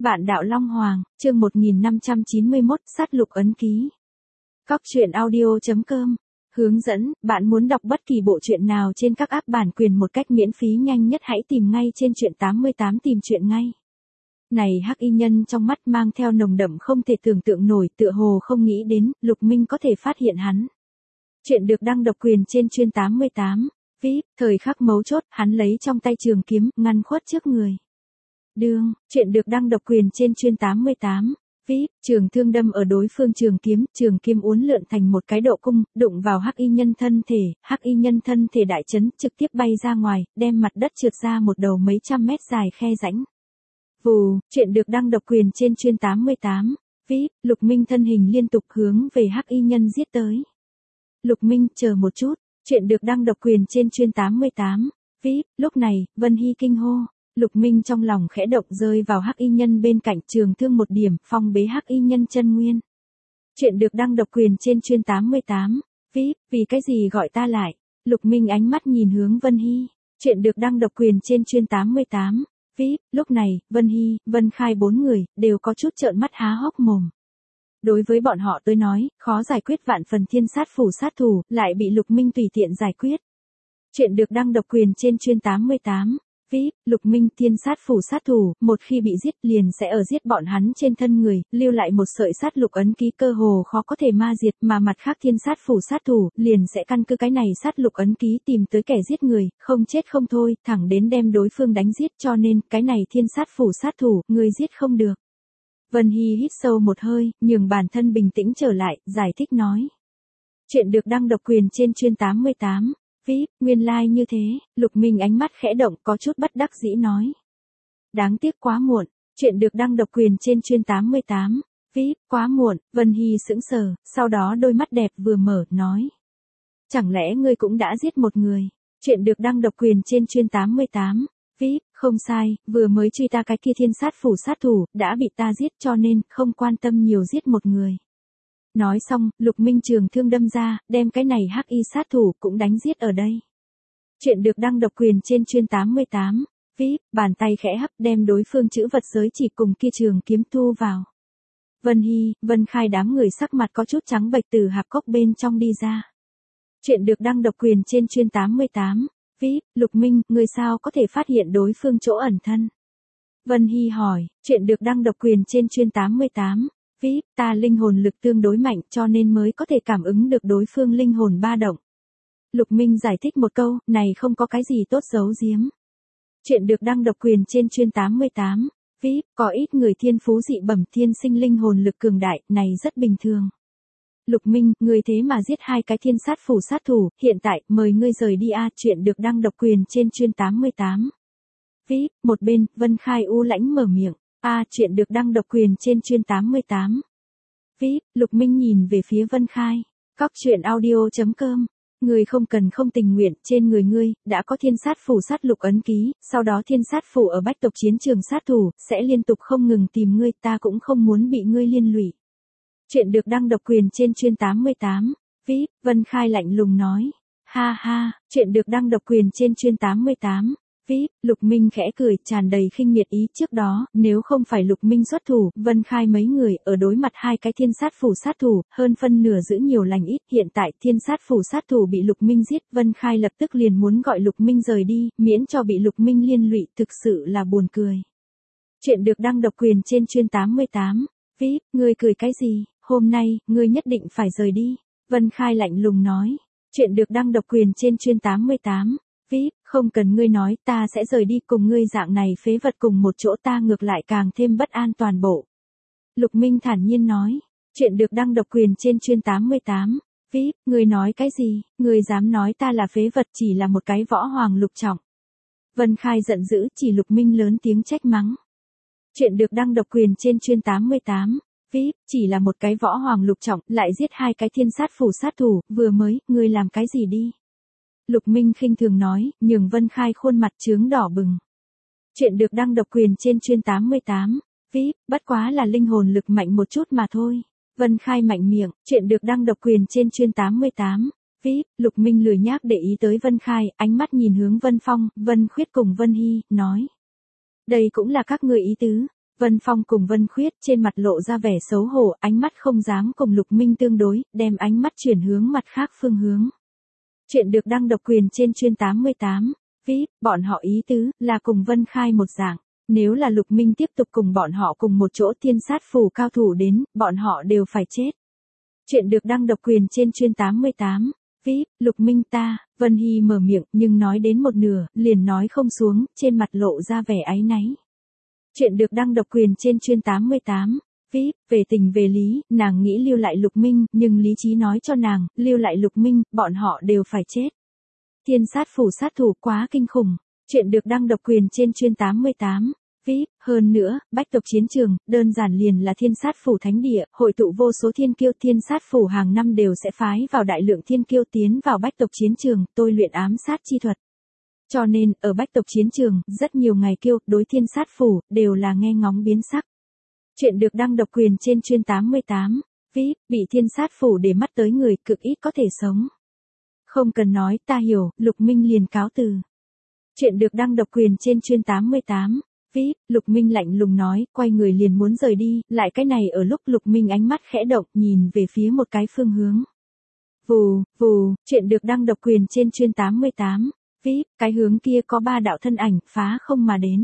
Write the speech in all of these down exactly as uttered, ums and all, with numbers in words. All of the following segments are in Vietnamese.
Bạn đạo Long Hoàng, chương một nghìn năm trăm chín mươi mốt, sát lục ấn ký. Cóc truyện audio chấm com. Hướng dẫn, bạn muốn đọc bất kỳ bộ truyện nào trên các app bản quyền một cách miễn phí nhanh nhất hãy tìm ngay trên truyện tám mươi tám tìm truyện ngay. Này hắc y nhân trong mắt mang theo nồng đậm không thể tưởng tượng nổi, tựa hồ không nghĩ đến, Lục Minh có thể phát hiện hắn. Chuyện được đăng độc quyền trên chuyên tám mươi tám. vê i pê, thời khắc mấu chốt, hắn lấy trong tay trường kiếm, ngăn khuất trước người. Đương, chuyện được đăng độc quyền trên chuyên tám mươi tám. vê i pê, trường thương đâm ở đối phương trường kiếm, trường kiếm uốn lượn thành một cái độ cung, đụng vào hắc y nhân thân thể, hắc y nhân thân thể đại chấn, trực tiếp bay ra ngoài, đem mặt đất trượt ra một đầu mấy trăm mét dài khe rãnh. Vù, chuyện được đăng độc quyền trên chuyên tám mươi tám. vê i pê, Lục Minh thân hình liên tục hướng về hắc y nhân giết tới. Lục Minh, chờ một chút, chuyện được đăng độc quyền trên chuyên tám mươi tám. vê i pê, lúc này, Vân Hy kinh hô. Lục Minh trong lòng khẽ động rơi vào hắc y nhân bên cạnh trường thương một điểm, phong bế hắc y nhân chân nguyên. Chuyện được đăng độc quyền trên chuyên tám mươi tám. vê i pê, vì cái gì gọi ta lại? Lục Minh ánh mắt nhìn hướng Vân Hy. Chuyện được đăng độc quyền trên chuyên tám mươi tám. vê i pê, lúc này, Vân Hy, Vân Khai bốn người, đều có chút trợn mắt há hốc mồm. Đối với bọn họ tới nói, khó giải quyết vạn phần thiên sát phủ sát thủ, lại bị Lục Minh tùy tiện giải quyết. Chuyện được đăng độc quyền trên chuyên tám mươi tám. vê i pê, Lục Minh thiên sát phủ sát thủ, một khi bị giết liền sẽ ở giết bọn hắn trên thân người, lưu lại một sợi sát lục ấn ký cơ hồ khó có thể ma diệt, mà mặt khác thiên sát phủ sát thủ, liền sẽ căn cứ cái này sát lục ấn ký tìm tới kẻ giết người, không chết không thôi, thẳng đến đem đối phương đánh giết, cho nên, cái này thiên sát phủ sát thủ, người giết không được. Vân Hy hít sâu một hơi, nhường bản thân bình tĩnh trở lại, giải thích nói. Chuyện được đăng độc quyền trên chuyên tám mươi tám. vê i pê, nguyên lai like như thế, Lục Minh ánh mắt khẽ động, có chút bất đắc dĩ nói. Đáng tiếc quá muộn, chuyện được đăng độc quyền trên chuyên tám mươi tám. vê i pê, quá muộn, Vân Hy sững sờ, sau đó đôi mắt đẹp vừa mở, nói. Chẳng lẽ ngươi cũng đã giết một người? Chuyện được đăng độc quyền trên chuyên tám mươi tám. vê i pê, không sai, vừa mới truy ta cái kia thiên sát phủ sát thủ, đã bị ta giết cho nên, không quan tâm nhiều giết một người. Nói xong, Lục Minh trường thương đâm ra, đem cái này hắc y sát thủ cũng đánh giết ở đây. Chuyện được đăng độc quyền trên chuyên tám mươi tám. vê i pê, bàn tay khẽ hấp đem đối phương chữ vật giới chỉ cùng kia trường kiếm thu vào. Vân Hy, Vân Khai đám người sắc mặt có chút trắng bệch từ hạp cốc bên trong đi ra. Chuyện được đăng độc quyền trên chuyên tám mươi tám. vê i pê, Lục Minh, người sao có thể phát hiện đối phương chỗ ẩn thân? Vân Hy hỏi, chuyện được đăng độc quyền trên chuyên tám mươi tám. vê i pê, ta linh hồn lực tương đối mạnh cho nên mới có thể cảm ứng được đối phương linh hồn ba động. Lục Minh giải thích một câu, này không có cái gì tốt giấu giếm. Chuyện được đăng độc quyền trên chuyên tám mươi tám. vê i pê, có ít người thiên phú dị bẩm thiên sinh linh hồn lực cường đại, này rất bình thường. Lục Minh, người thế mà giết hai cái thiên sát phủ sát thủ, hiện tại, mời ngươi rời đi a. Chuyện được đăng độc quyền trên chuyên tám mươi tám. vê i pê, một bên, Vân Khai u lãnh mở miệng. A, chuyện được đăng độc quyền trên chuyên tám mươi tám. vê i pê, Lục Minh nhìn về phía Vân Khai. Cóc truyện audio chấm com. Người không cần không tình nguyện, trên người ngươi, đã có thiên sát phủ sát lục ấn ký, sau đó thiên sát phủ ở bách tộc chiến trường sát thủ, sẽ liên tục không ngừng tìm ngươi, ta cũng không muốn bị ngươi liên lụy. Chuyện được đăng độc quyền trên chuyên tám mươi tám. vê i pê, Vân Khai lạnh lùng nói. Ha ha, chuyện được đăng độc quyền trên chuyên tám mươi tám. vê i pê, Lục Minh khẽ cười, tràn đầy khinh miệt ý trước đó, nếu không phải Lục Minh xuất thủ, Vân Khai mấy người, ở đối mặt hai cái thiên sát phủ sát thủ, hơn phân nửa giữ nhiều lành ít, hiện tại thiên sát phủ sát thủ bị Lục Minh giết, Vân Khai lập tức liền muốn gọi Lục Minh rời đi, miễn cho bị Lục Minh liên lụy, thực sự là buồn cười. Chuyện được đăng độc quyền trên chuyên tám mươi tám. vê i pê, ngươi cười cái gì, hôm nay, ngươi nhất định phải rời đi. Vân Khai lạnh lùng nói. Chuyện được đăng độc quyền trên chuyên tám mươi tám. vê i pê, không cần ngươi nói, ta sẽ rời đi cùng ngươi dạng này phế vật cùng một chỗ ta ngược lại càng thêm bất an toàn bộ. Lục Minh thản nhiên nói. Chuyện được đăng độc quyền trên chuyên tám mươi tám. vê i pê, ngươi nói cái gì, ngươi dám nói ta là phế vật chỉ là một cái võ hoàng lục trọng. Vân Khai giận dữ chỉ Lục Minh lớn tiếng trách mắng. Chuyện được đăng độc quyền trên chuyên tám mươi tám. vê i pê, chỉ là một cái võ hoàng lục trọng, lại giết hai cái thiên sát phủ sát thủ, vừa mới, ngươi làm cái gì đi? Lục Minh khinh thường nói, nhường Vân Khai khuôn mặt chướng đỏ bừng. Chuyện được đăng độc quyền trên chuyên tám mươi tám. vê i pê, bất quá là linh hồn lực mạnh một chút mà thôi. Vân Khai mạnh miệng, chuyện được đăng độc quyền trên chuyên tám mươi tám. vê i pê, Lục Minh lười nhác để ý tới Vân Khai, ánh mắt nhìn hướng Vân Phong, Vân Khuyết cùng Vân Hy, nói. Đây cũng là các ngươi ý tứ. Vân Phong cùng Vân Khuyết trên mặt lộ ra vẻ xấu hổ, ánh mắt không dám cùng Lục Minh tương đối, đem ánh mắt chuyển hướng mặt khác phương hướng. Chuyện được đăng độc quyền trên chuyên tám mươi tám. vê i pê, bọn họ ý tứ là cùng Vân Khai một dạng. Nếu là Lục Minh tiếp tục cùng bọn họ cùng một chỗ thiên sát phủ cao thủ đến, bọn họ đều phải chết. Chuyện được đăng độc quyền trên chuyên tám mươi tám. vê i pê, Lục Minh ta, Vân Hy mở miệng nhưng nói đến một nửa, liền nói không xuống, trên mặt lộ ra vẻ áy náy. Chuyện được đăng độc quyền trên chuyên tám mươi tám. vê i pê, về tình về lý, nàng nghĩ lưu lại Lục Minh, nhưng lý trí nói cho nàng, lưu lại Lục Minh, bọn họ đều phải chết. Thiên sát phủ sát thủ quá kinh khủng. Chuyện được đăng độc quyền trên chuyên tám mươi tám. vê i pê, hơn nữa, bách tộc chiến trường, đơn giản liền là thiên sát phủ thánh địa, hội tụ vô số thiên kiêu, thiên sát phủ hàng năm đều sẽ phái vào đại lượng thiên kiêu tiến vào bách tộc chiến trường, tôi luyện ám sát chi thuật. Cho nên, ở bách tộc chiến trường, rất nhiều ngày kiêu, đối thiên sát phủ, đều là nghe ngóng biến sắc. Chuyện được đăng độc quyền trên chuyên tám mươi tám. vê i pê, bị thiên sát phủ để mắt tới người, cực ít có thể sống. Không cần nói, ta hiểu, Lục Minh liền cáo từ. Chuyện được đăng độc quyền trên chuyên tám mươi tám. vê i pê, Lục Minh lạnh lùng nói, quay người liền muốn rời đi, lại cái này ở lúc Lục Minh ánh mắt khẽ động, nhìn về phía một cái phương hướng. Vù, vù, chuyện được đăng độc quyền trên chuyên tám mươi tám. vê i pê, cái hướng kia có ba đạo thân ảnh, phá không mà đến.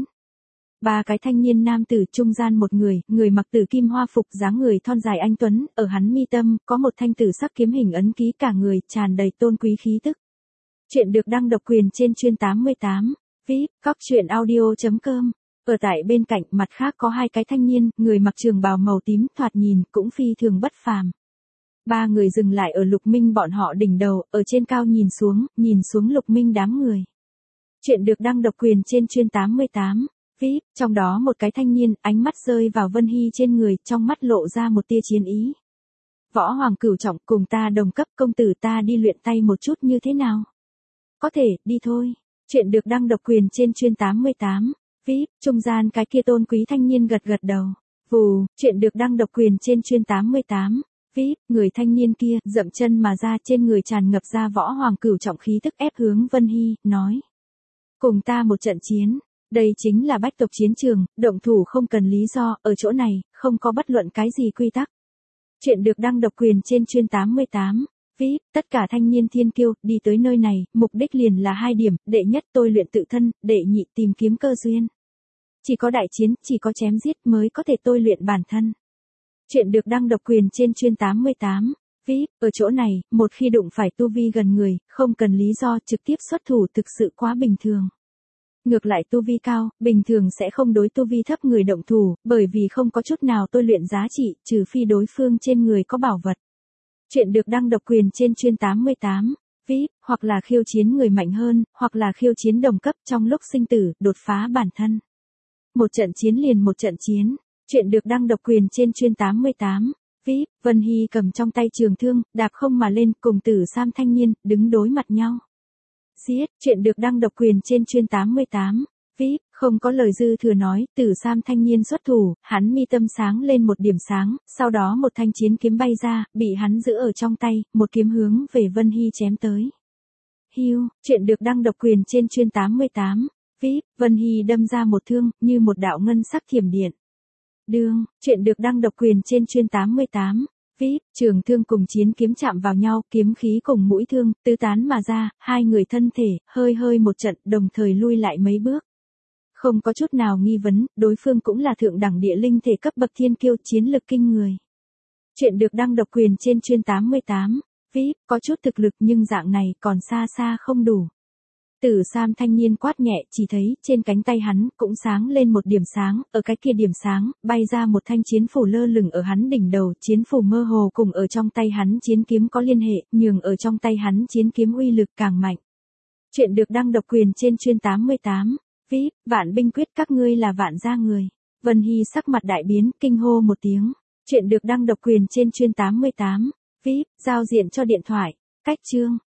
Ba cái thanh niên nam tử, trung gian một người, người mặc tử kim hoa phục, dáng người thon dài anh tuấn, ở hắn mi tâm, có một thanh tử sắc kiếm hình ấn ký, cả người, tràn đầy tôn quý khí tức. Chuyện được đăng độc quyền trên chuyên tám mươi tám. vê i pê, cóc truyện audio chấm com. Ở tại bên cạnh, mặt khác có hai cái thanh niên, người mặc trường bào màu tím, thoạt nhìn, cũng phi thường bất phàm. Ba người dừng lại ở Lục Minh bọn họ đỉnh đầu, ở trên cao nhìn xuống, nhìn xuống Lục Minh đám người. Chuyện được đăng độc quyền trên chuyên tám mươi tám. vê i pê, trong đó một cái thanh niên, ánh mắt rơi vào Vân Hy trên người, trong mắt lộ ra một tia chiến ý. Võ Hoàng Cửu Trọng, cùng ta đồng cấp, công tử ta đi luyện tay một chút như thế nào? Có thể, đi thôi. Chuyện được đăng độc quyền trên chuyên tám mươi tám. vê i pê, trung gian cái kia tôn quý thanh niên gật gật đầu. Vù, chuyện được đăng độc quyền trên chuyên tám mươi tám. vê i pê, người thanh niên kia, dậm chân mà ra, trên người tràn ngập ra Võ Hoàng Cửu Trọng khí tức, ép hướng Vân Hy, nói. Cùng ta một trận chiến. Đây chính là bách tộc chiến trường, động thủ không cần lý do, ở chỗ này, không có bất luận cái gì quy tắc. Chuyện được đăng độc quyền trên chuyên tám mươi tám. vê i pê, tất cả thanh niên thiên kiêu, đi tới nơi này, mục đích liền là hai điểm, đệ nhất tôi luyện tự thân, đệ nhị tìm kiếm cơ duyên. Chỉ có đại chiến, chỉ có chém giết mới có thể tôi luyện bản thân. Chuyện được đăng độc quyền trên chuyên tám mươi tám. vê i pê, ở chỗ này, một khi đụng phải tu vi gần người, không cần lý do trực tiếp xuất thủ thực sự quá bình thường. Ngược lại tu vi cao, bình thường sẽ không đối tu vi thấp người động thủ, bởi vì không có chút nào tôi luyện giá trị, trừ phi đối phương trên người có bảo vật. Chuyện được đăng độc quyền trên chuyên tám mươi tám. vê i pê, hoặc là khiêu chiến người mạnh hơn, hoặc là khiêu chiến đồng cấp trong lúc sinh tử, đột phá bản thân. Một trận chiến liền một trận chiến. Chuyện được đăng độc quyền trên chuyên tám mươi tám. vê i pê, Vân Hy cầm trong tay trường thương, đạp không mà lên, cùng Tử Sam thanh niên, đứng đối mặt nhau. Giết, chuyện được đăng độc quyền trên chuyên tám mươi tám. vê i pê, không có lời dư thừa nói, Tử Sam thanh niên xuất thủ, hắn mi tâm sáng lên một điểm sáng, sau đó một thanh chiến kiếm bay ra, bị hắn giữ ở trong tay, một kiếm hướng về Vân Hy chém tới. Hiu, chuyện được đăng độc quyền trên chuyên tám mươi tám. vê i pê, Vân Hy đâm ra một thương, như một đạo ngân sắc thiểm điện. Đương, chuyện được đăng độc quyền trên chuyên tám mươi tám. vê i pê, trường thương cùng chiến kiếm chạm vào nhau, kiếm khí cùng mũi thương, tứ tán mà ra, hai người thân thể, hơi hơi một trận, đồng thời lui lại mấy bước. Không có chút nào nghi vấn, đối phương cũng là thượng đẳng địa linh thể cấp bậc thiên kiêu, chiến lực kinh người. Chuyện được đăng độc quyền trên chuyên tám mươi tám. vê i pê, có chút thực lực nhưng dạng này còn xa xa không đủ. Tử Sam thanh niên quát nhẹ, chỉ thấy, trên cánh tay hắn, cũng sáng lên một điểm sáng, ở cái kia điểm sáng, bay ra một thanh chiến phủ lơ lửng ở hắn đỉnh đầu, chiến phủ mơ hồ cùng ở trong tay hắn chiến kiếm có liên hệ, nhường ở trong tay hắn chiến kiếm uy lực càng mạnh. Chuyện được đăng độc quyền trên chuyên tám mươi tám. vê i pê, Vạn binh quyết các ngươi là Vạn gia người. Vân Hy sắc mặt đại biến, kinh hô một tiếng. Chuyện được đăng độc quyền trên chuyên tám mươi tám. vê i pê, giao diện cho điện thoại. Cách chương.